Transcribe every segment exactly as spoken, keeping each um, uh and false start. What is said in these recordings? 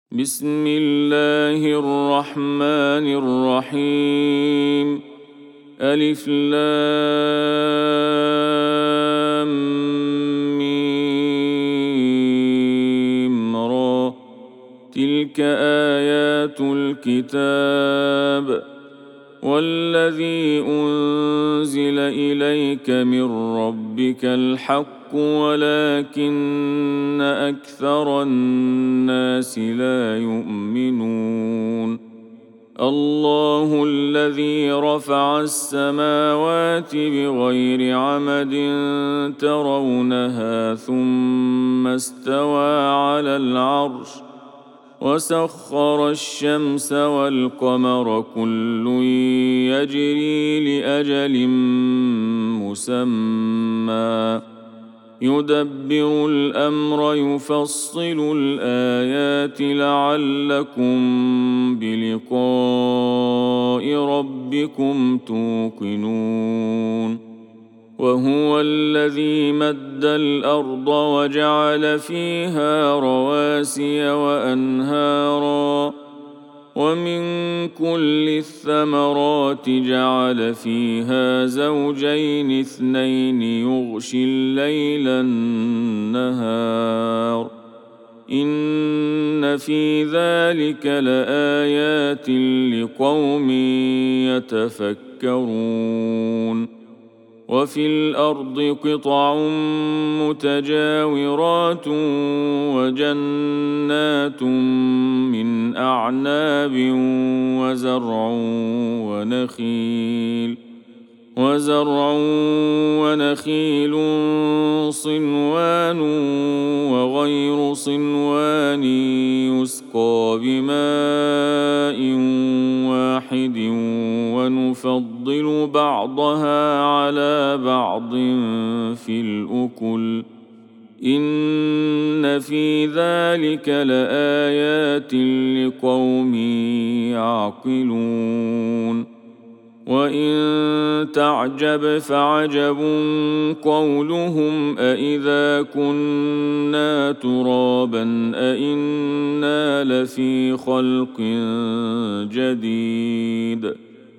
بسم الله الرحمن الرحيم. ألف لام ميم را. تلك آيات الكتاب والذي أنزل إليك من ربك الحق ولكن أكثر الناس لا يؤمنون. الله الذي رفع السماوات بغير عمد ترونها ثم استوى على العرش وسخر الشمس والقمر كل يجري لأجل مسمى يدبر الأمر يفصل الآيات لعلكم بلقاء ربكم توقنون. وهو الذي مد الأرض وجعل فيها رواسي وأنهارا ومن كل الثمرات جعل فيها زوجين اثنين يغشي الليل النهار إن في ذلك لآيات لقوم يتفكرون. وفي الأرض قطع متجاورات وجنات من أعناب وزرع ونخيل وزرع ونخيل صنوان وغير صنوان يسقى بماء واحد ونفضل بعضها على بعض في الأكل إن في ذلك لآيات لقوم يعقلون. وإن تعجب فعجب قولهم أإذا كنا ترابا أإنا لفي خلق جديد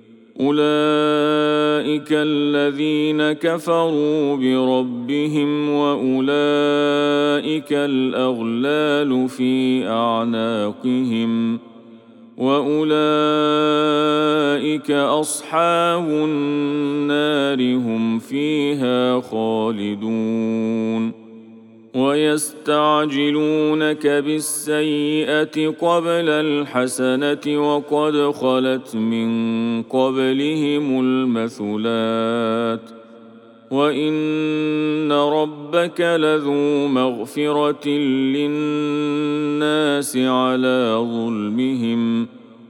أولئك الذين كفروا بربهم وأولئك الأغلال في أعناقهم وأولئك أصحاب النار هم فيها خالدون. ويستعجلونك بالسيئة قبل الحسنة وقد خلت من قبلهم المثلات وإن ربك لذو مغفرة للناس على ظلمهم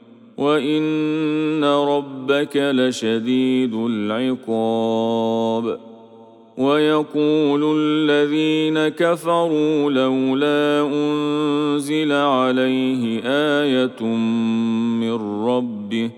وإن ربك لشديد العقاب. ويقول الذين كفروا لولا أنزل عليه آية من ربه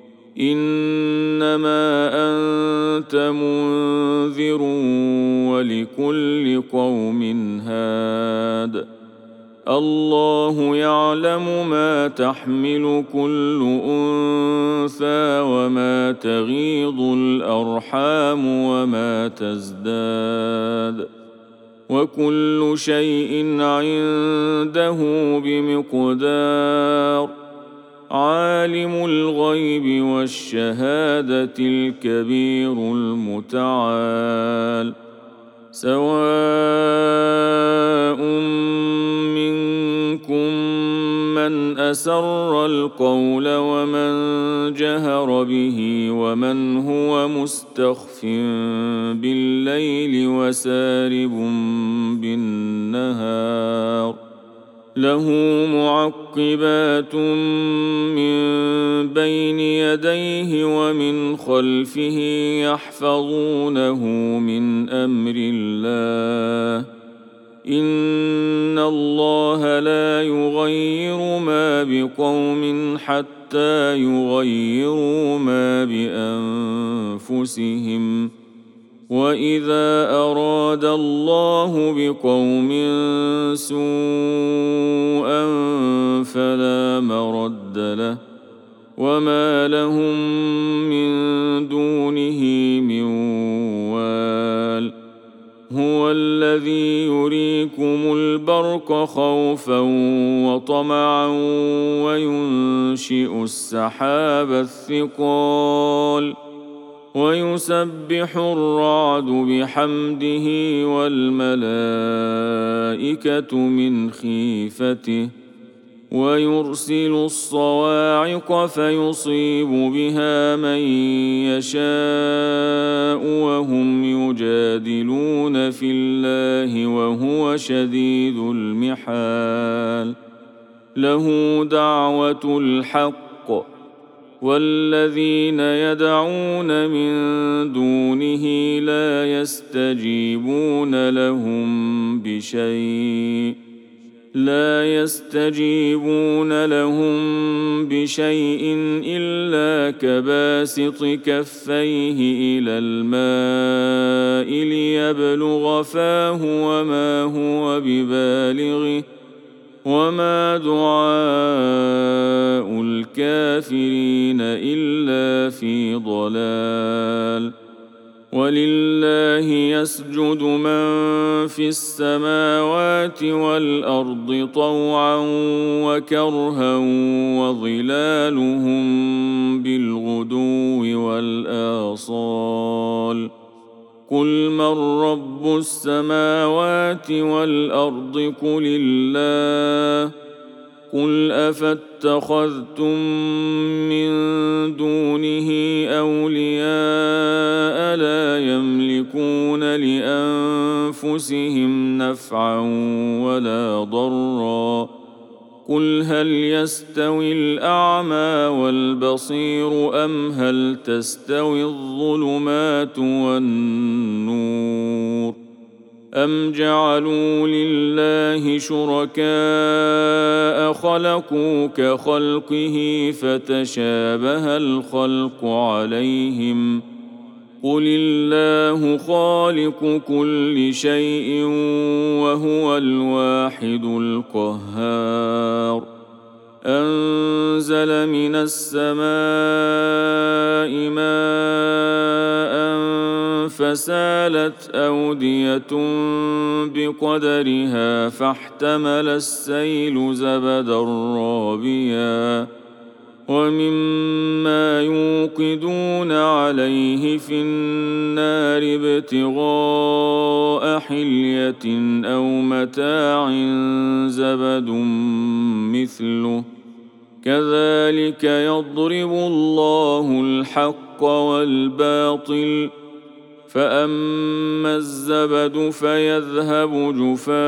إنما أنت منذر ولكل قوم هاد الله يعلم ما تحمل كل أنثى وما تغيض الأرحام وما تزداد وكل شيء عنده بمقدار. عالم الغيب والشهادة الكبير المتعال. سواء منكم من أسر القول ومن جهر به ومن هو مستخف بالليل وسارب بالنهار له معقبات من بين يديه ومن خلفه يحفظونه من أمر الله إن الله لا يغير ما بقوم حتى يغيروا ما بأنفسهم وإذا أراد الله بقوم سوءا فلا وما لهم من دونه من وال هو الذي يريكم البرق خوفا وطمعا وينشئ السحاب الثقال ويسبح الرعد بحمده والملائكة من خيفته ويرسل الصواعق فيصيب بها من يشاء وهم يجادلون في الله وهو شديد المحال له دعوة الحق والذين يدعون من دونه لا يستجيبون لهم بشيء لا يستجيبون لهم بشيء إلا كباسط كفيه إلى الماء ليبلغ فاه وما هو ببالغه وما دعاء الكافرين إلا في ضلال ولله يسجد من في السماوات والأرض طوعا وكرها وظلالهم بالغدو والآصال قل من رب السماوات والأرض قل الله قل أفاتخذتم من دونه أولياء لا يملكون لأنفسهم نفعا ولا ضرا قل هل يستوي الأعمى والبصير أم هل تستوي الظلمات والنور أم جعلوا لله شركاء خلقوا كخلقه فتشابه الخلق عليهم قل الله خالق كل شيء وهو الواحد القهار أنزل من السماء ماء فسالت أودية بقدرها فاحتمل السيل زبدا رابيا ومما يوقدون عليه في النار ابتغاء حلية أو متاع زبد مثله كذلك يضرب الله الحق والباطل فأما الزبد فيذهب جفاء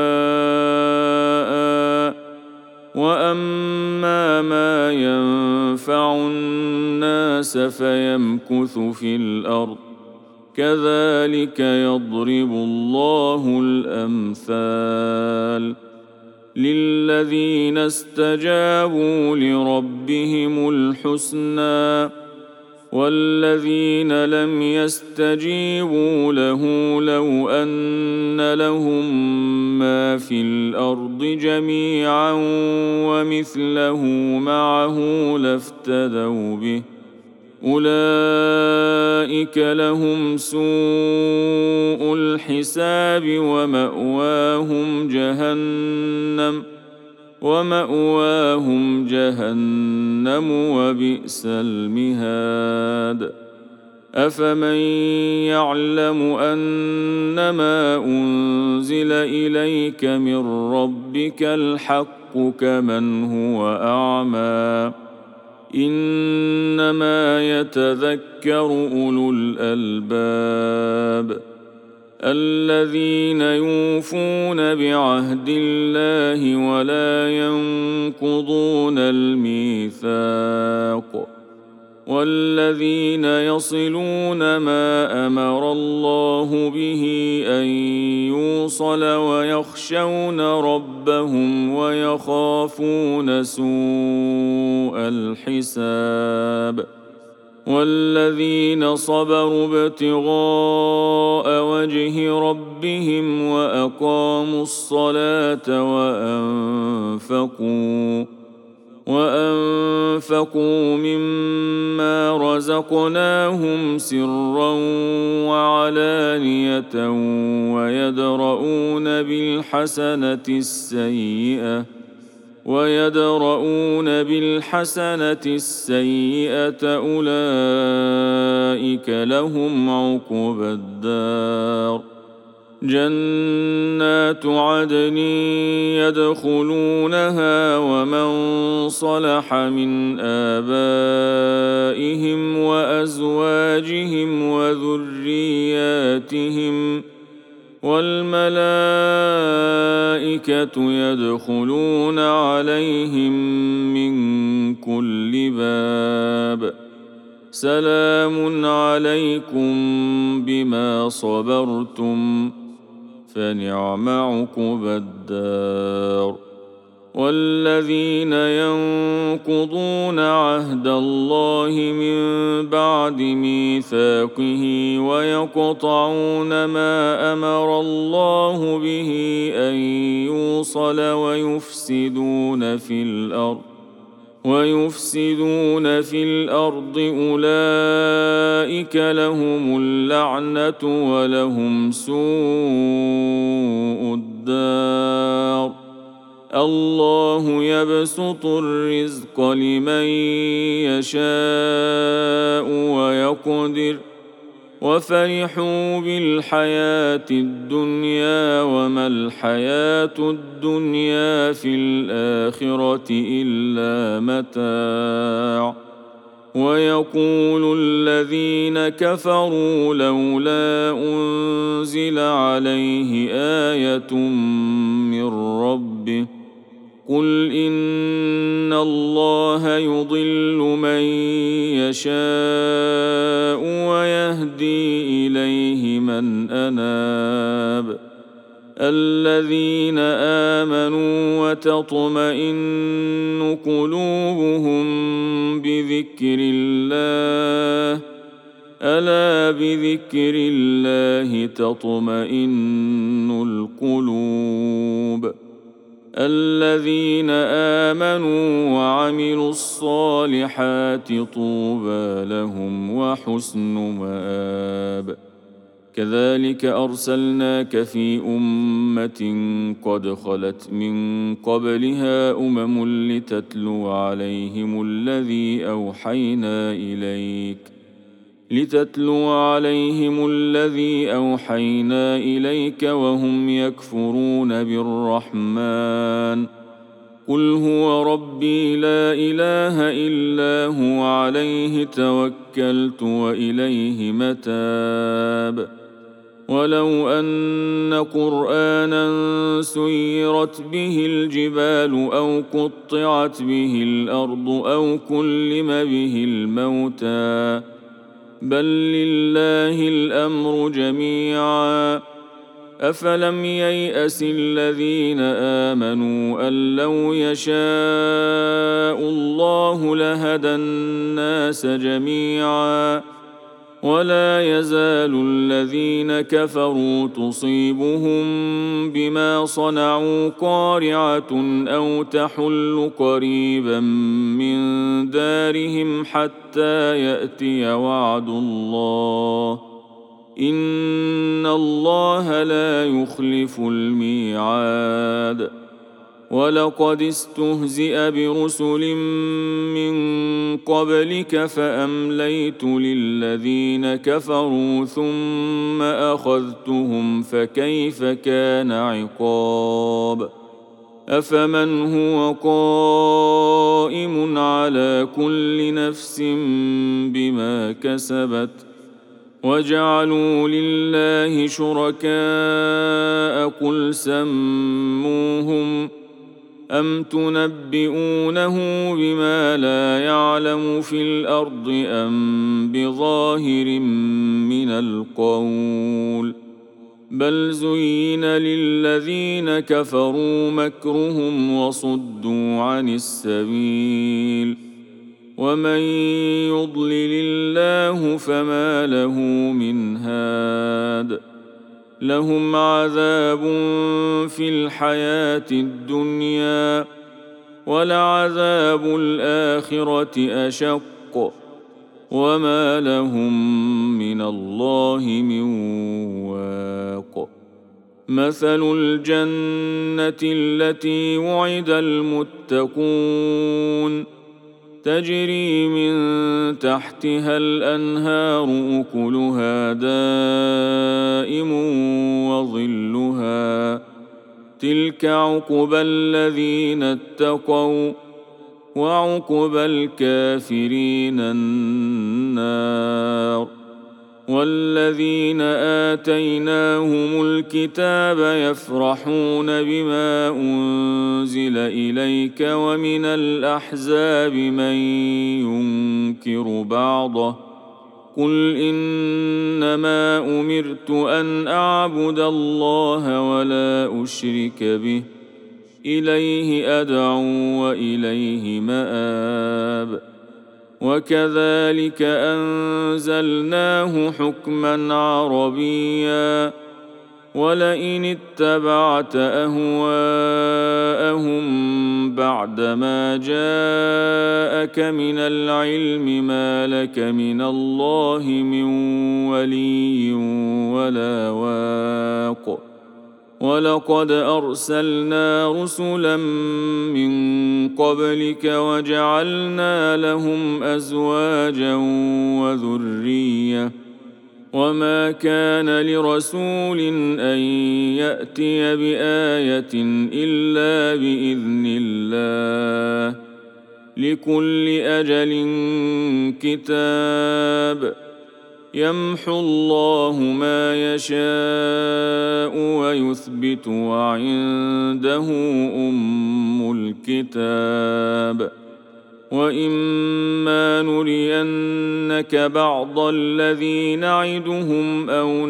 وأما ما ينفع الناس فيمكث في الأرض كذلك يضرب الله الأمثال للذين استجابوا لربهم الحسنى والذين لم يستجيبوا له لو أن لهم ما في الأرض جميعا ومثله معه لافتدوا به أولئك لهم سوء الحساب ومأواهم جهنم ومأواهم جهنم وبئس المهاد أفمن يعلم أنما أنزل إليك من ربك الحق كمن هو أعمى إنما يتذكر أولو الألباب الذين يوفون بعهد الله ولا ينقضون الميثاق والذين يصلون ما أمر الله به أن يوصل ويخشون ربهم ويخافون سوء الحساب والذين صبروا ابتغاء وجه ربهم وأقاموا الصلاة وأنفقوا وأنفقوا مما رزقناهم سرا وعلانية ويدرؤون بالحسنة السيئة ويدرؤون بالحسنة السيئة أولئك لهم عقبى الدار جنات عدن يدخلونها ومن صلح من آبائهم وأزواجهم وذرياتهم والملائكة يدخلون عليهم من كل باب سلام عليكم بما صبرتم فنعم عقبى الدار والذين ينقضون عهد الله من بعد ميثاقه ويقطعون ما أمر الله به أن يوصل ويفسدون في الأرض ويفسدون في الأرض أولئك لهم اللعنة ولهم سوء الدار الله يبسط الرزق لمن يشاء ويقدر وفرحوا بالحياة الدنيا وما الحياة الدنيا في الآخرة إلا متاع ويقول الذين كفروا لولا أنزل عليه آية من ربه قل إن الله يضل من يشاء ويهدي إليه من أناب الذين آمنوا وتطمئن قلوبهم بذكر الله ألا بذكر الله تطمئن القلوب الذين آمنوا وعملوا الصالحات طوبى لهم وحسن مآب كذلك أرسلناك في أمة قد خلت من قبلها أمم لتتلو عليهم الذي أوحينا إليك لتتلو عليهم الذي أوحينا إليك وهم يكفرون بالرحمن قل هو ربي لا إله إلا هو عليه توكلت وإليه متاب ولو أن قرآنا سيرت به الجبال أو قطعت به الأرض أو كلم به الموتى بل لله الأمر جميعا أفلم ييأس الذين آمنوا أن لو يشاء الله لهدى الناس جميعا ولا يزال الذين كفروا تصيبهم بما صنعوا قارعة أو تحل قريبا من دارهم حتى يأتي وعد الله إن الله لا يخلف الميعاد ولقد استهزئ برسل من قبلك فأمليت للذين كفروا ثم أخذتهم فكيف كان عقاب أفمن هو قائم على كل نفس بما كسبت وجعلوا لله شركاء قل سموهم أم تنبئونه بما لا يعلم في الأرض أم بظاهر من القول بل زين للذين كفروا مكرهم وصدوا عن السبيل ومن يضلل الله فما له من هاد لهم عذاب في الحياة الدنيا ولعذاب الآخرة أشق وما لهم من الله من واق. مثل الجنة التي وعد المتقون تجري من تحتها الأنهار أكلها دائم وظلها تلك عقبى الذين اتقوا وعقبى الكافرين النار. والذين آتيناهم الكتاب يفرحون بما أنزل إليك ومن الأحزاب من ينكر بعضه قل إنما أمرت أن أعبد الله ولا أشرك به إليه أدعو وإليه مآب. وكذلك أنزلناه حكما عربيا ولئن اتبعت أهواءهم بعدما جاءك من العلم ما لك من الله من ولي ولا واق. ولقد أرسلنا رسلا من قبلك وجعلنا لهم أزواجا وذرية وما كان لرسول أن يأتي بآية إلا بإذن الله لكل أجل كتاب يمحو الله ما يشاء ويثبت وعنده أم الكتاب. وإما نرينك بعض الذي نعدهم أو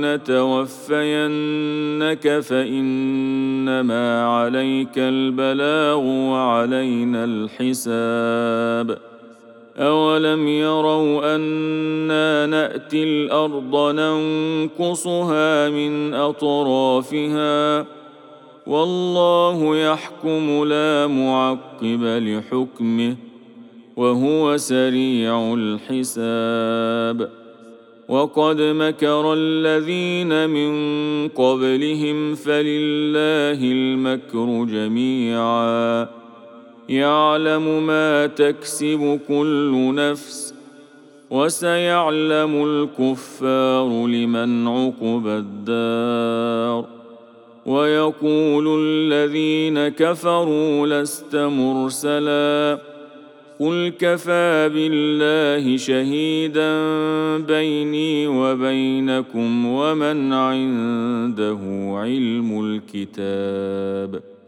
نتوفينك فإنما عليك البلاغ وعلينا الحساب. أولم يروا أنا نأتي الأرض ننقصها من أطرافها والله يحكم لا معقب لحكمه وهو سريع الحساب. وقد مكر الذين من قبلهم فلله المكر جميعا يعلم ما تكسب كل نفس وسيعلم الكفار لمن عقبى الدار. ويقول الذين كفروا لست مرسلا قل كفى بالله شهيدا بيني وبينكم ومن عنده علم الكتاب.